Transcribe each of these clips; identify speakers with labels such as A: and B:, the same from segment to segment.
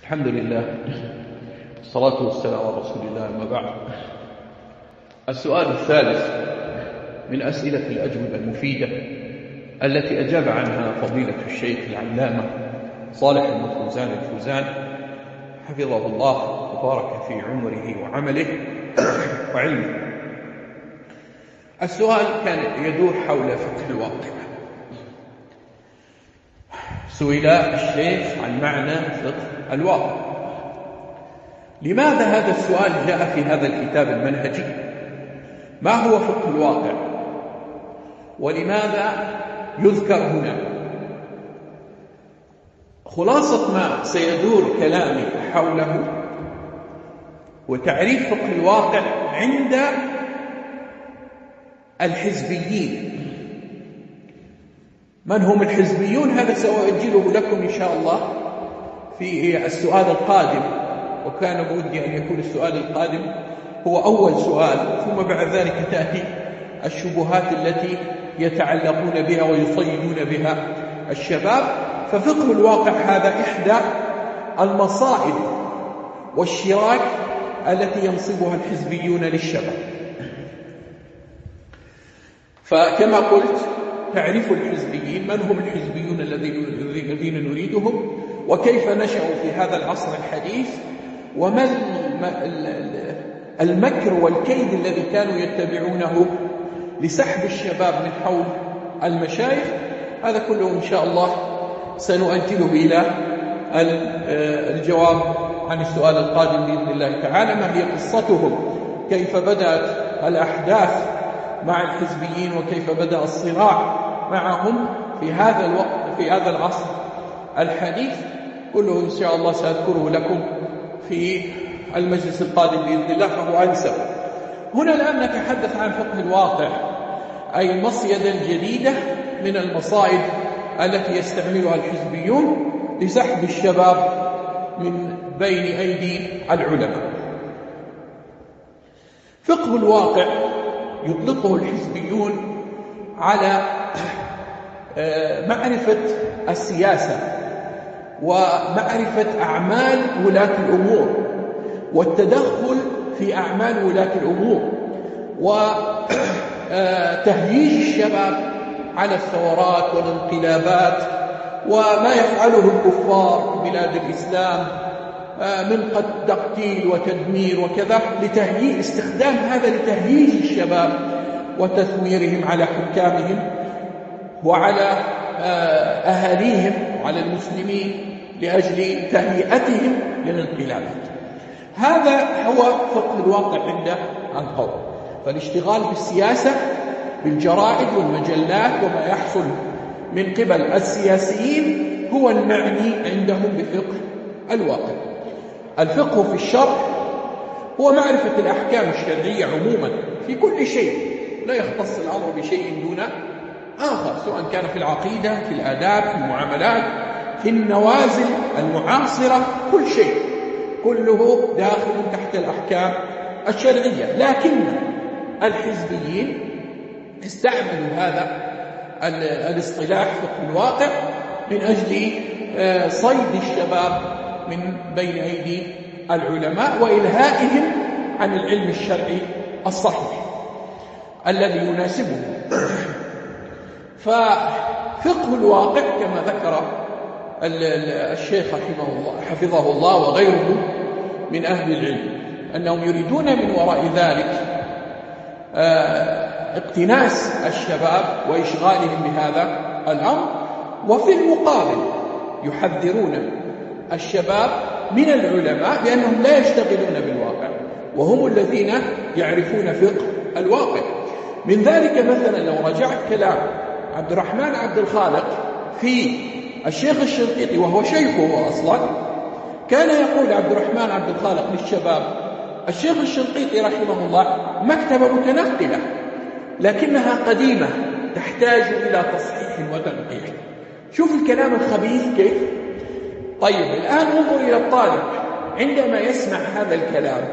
A: الحمد لله والصلاة والسلام على رسول الله. أما بعد، السؤال الثالث من أسئلة الأجوبة المفيدة التي أجاب عنها فضيلة الشيخ العلامة صالح بن فوزان الفوزان حفظه الله وبارك في عمره وعمله وعلمه. السؤال كان يدور حول فقه الواقع. سئل الشيخ عن معنى فقه الواقع. لماذا هذا السؤال جاء في هذا الكتاب المنهجي؟ ما هو فقه الواقع؟ ولماذا يذكر هنا؟ خلاصة ما سيدور كلامي حوله وتعريف فقه الواقع عند الحزبيين. من هم الحزبيون؟ هذا سأؤجله لكم إن شاء الله في السؤال القادم، وكان بودي أن يكون السؤال القادم هو أول سؤال، ثم بعد ذلك تأتي الشبهات التي يتعلقون بها ويصيدون بها الشباب. ففقه الواقع هذا إحدى المصائد والشراك التي ينصبها الحزبيون للشباب. فكما قلت، تعريف الحزبيين، من هم الحزبيون الذين نريدهم، وكيف نشأوا في هذا العصر الحديث، وما المكر والكيد الذي كانوا يتبعونه لسحب الشباب من حول المشايخ. هذا كله إن شاء الله سنؤجله إلى الجواب عن السؤال القادم بإذن الله تعالى. ما هي قصتهم؟ كيف بدأت الأحداث مع الحزبيين؟ وكيف بدأ الصراع معهم في هذا الوقت في هذا العصر الحديث؟ كله إن شاء الله سأذكره لكم في المجلس القادم بإذن الله، فهو أنسب. هنا الآن نتحدث عن فقه الواقع، أي المصيدة الجديدة من المصائد التي يستعملها الحزبيون لسحب الشباب من بين أيدي العلماء. فقه الواقع يطلقه الحزبيون على معرفة السياسة ومعرفة أعمال ولاة الأمور والتدخل في أعمال ولاة الأمور وتهييج الشباب على الثورات والانقلابات وما يفعله الكفار في بلاد الإسلام من تقتيل وتدمير وكذا، استخدام هذا لتهييج الشباب وتثويرهم على حكامهم وعلى أهاليهم وعلى المسلمين لأجل تهيئتهم للانقلابات. هذا هو فقه الواقع عند القوم. فالاشتغال بالسياسة، بالجرائد والمجلات وما يحصل من قبل السياسيين هو المعني عندهم بفقه الواقع. الفقه في الشرع هو معرفة الأحكام الشرعية عموما في كل شيء، لا يختص الأمر بشيء دون آخر، سواء كان في العقيدة، في الآداب، في المعاملات، في النوازل المعاصرة، كل شيء كله داخل تحت الأحكام الشرعية. لكن الحزبيين استعملوا هذا الاصطلاح فقه الواقع من أجل صيد الشباب من بين أيدي العلماء وإلهائهم عن العلم الشرعي الصحيح الذي يناسبه. ففقه الواقع كما ذكر الشيخ حفظه الله وغيره من أهل العلم أنهم يريدون من وراء ذلك اقتناس الشباب وإشغالهم بهذا الأمر، وفي المقابل يحذرون الشباب من العلماء بأنهم لا يشتغلون بالواقع، وهم الذين يعرفون فقه الواقع. من ذلك مثلا لو رجعت كلام عبد الرحمن عبد الخالق في الشيخ الشنقيطي، وهو شيخه أصلا، كان يقول عبد الرحمن عبد الخالق للشباب: الشيخ الشنقيطي رحمه الله مكتبة متنقلة لكنها قديمة تحتاج إلى تصحيح وتنقيح. شوف الكلام الخبيث كيف. طيب الآن انظر إلى الطالب عندما يسمع هذا الكلام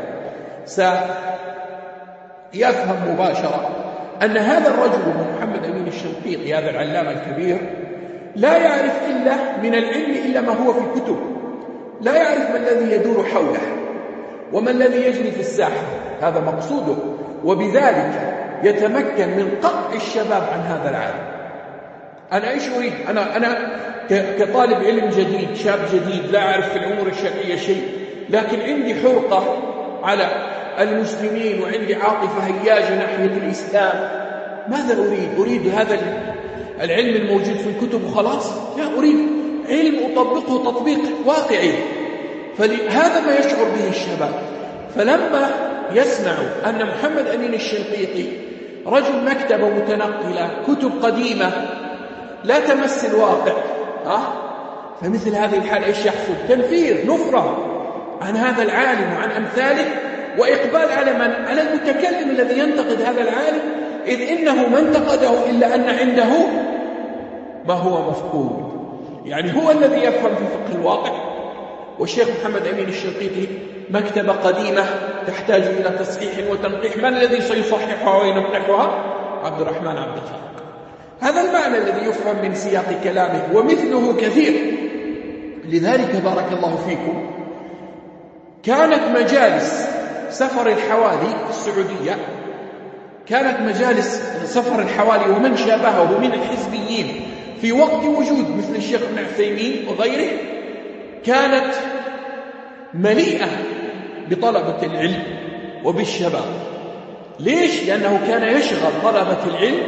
A: سيفهم مباشرة أن هذا الرجل محمد أمين الشنقيطي، هذا العلامة الكبير، لا يعرف إلا من العلم إلا ما هو في الكتب، لا يعرف ما الذي يدور حوله وما الذي يجري في الساحة، هذا مقصوده، وبذلك يتمكن من قطع الشباب عن هذا العالم. أنا إيش أريد؟ أنا كطالب علم جديد، شاب جديد، لا أعرف في الأمور الشرعية شيء، لكن عندي حرقة على المسلمين وعندي عاطفة هياجة ناحية الإسلام. ماذا أريد؟ أريد هذا العلم الموجود في الكتب وخلاص؟ لا، أريد علم أطبقه تطبيق واقعي. فهذا ما يشعر به الشباب. فلما يسمعوا أن محمد أمين الشنقيطي رجل مكتبة متنقلة، كتب قديمة لا تمس الواقع، فمثل هذه الحالة إيش يحصل؟ تنفير، نفرة عن هذا العالم وعن أمثاله، وإقبال على من؟ على المتكلم الذي ينتقد هذا العالم، إذ إنه ما انتقده إلا أن عنده ما هو مفقود. يعني هو الذي يفهم في فقه الواقع. والشيخ محمد أمين الشنقيطي مكتبة قديمة تحتاج إلى تصحيح وتنقيح، من الذي سيصححها وينقحها؟ عبد الرحمن عبد الخالق. هذا المعنى الذي يفهم من سياق كلامه، ومثله كثير. لذلك بارك الله فيكم كانت مجالس سفر الحوالي في السعودية، كانت مجالس سفر الحوالي ومن شابهه من الحزبيين في وقت وجود مثل الشيخ ابن عثيمين وغيره، كانت مليئة بطلبة العلم وبالشباب. ليش؟ لأنه كان يشغل طلبة العلم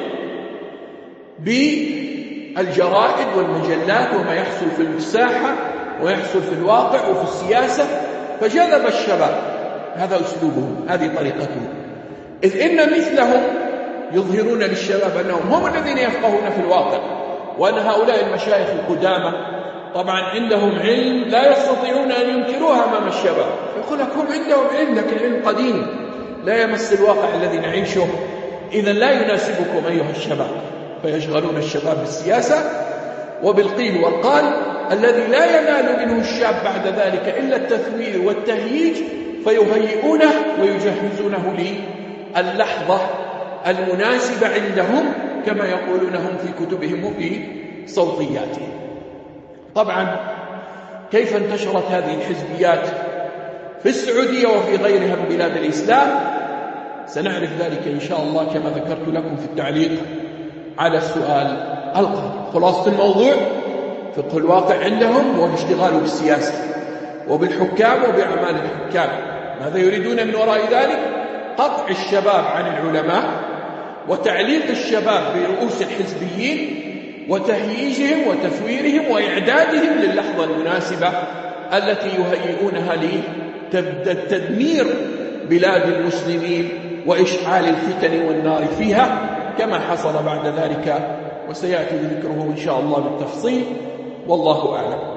A: بالجرائد والمجلات وما يحصل في الساحة ويحصل في الواقع وفي السياسة، فجذب الشباب. هذا أسلوبهم، هذه طريقتهم، إذ إن مثلهم يظهرون للشباب أنهم هم الذين يفقهون في الواقع، وأن هؤلاء المشايخ القدامى طبعا عندهم علم لا يستطيعون أن ينكروها أمام الشباب، فيقول لك هم عندهم علم لكن علم قديم لا يمس الواقع الذي نعيشه، إذا لا يناسبكم أيها الشباب. فيشغلون الشباب بالسياسة وبالقيل والقال الذي لا ينال منه الشاب بعد ذلك إلا التثوير والتهييج، فيهيئونه ويجهزونه للحظة المناسبة عندهم كما يقولونهم في كتبهم وفي صوتياتهم. طبعا كيف انتشرت هذه الحزبيات في السعودية وفي غيرها من بلاد الإسلام؟ سنعرف ذلك إن شاء الله كما ذكرت لكم في التعليق على السؤال القادم. خلاصة الموضوع فقه الواقع عندهم هو الاشتغال بالسياسة وبالحكام وبأعمال الحكام. ماذا يريدون من وراء ذلك؟ قطع الشباب عن العلماء وتعليق الشباب برؤوس الحزبيين وتهييجهم وتثويرهم وإعدادهم للحظة المناسبة التي يهيئونها لتدمير بلاد المسلمين وإشعال الفتن والنار فيها كما حصل بعد ذلك، وسيأتي ذكره إن شاء الله بالتفصيل، والله أعلم.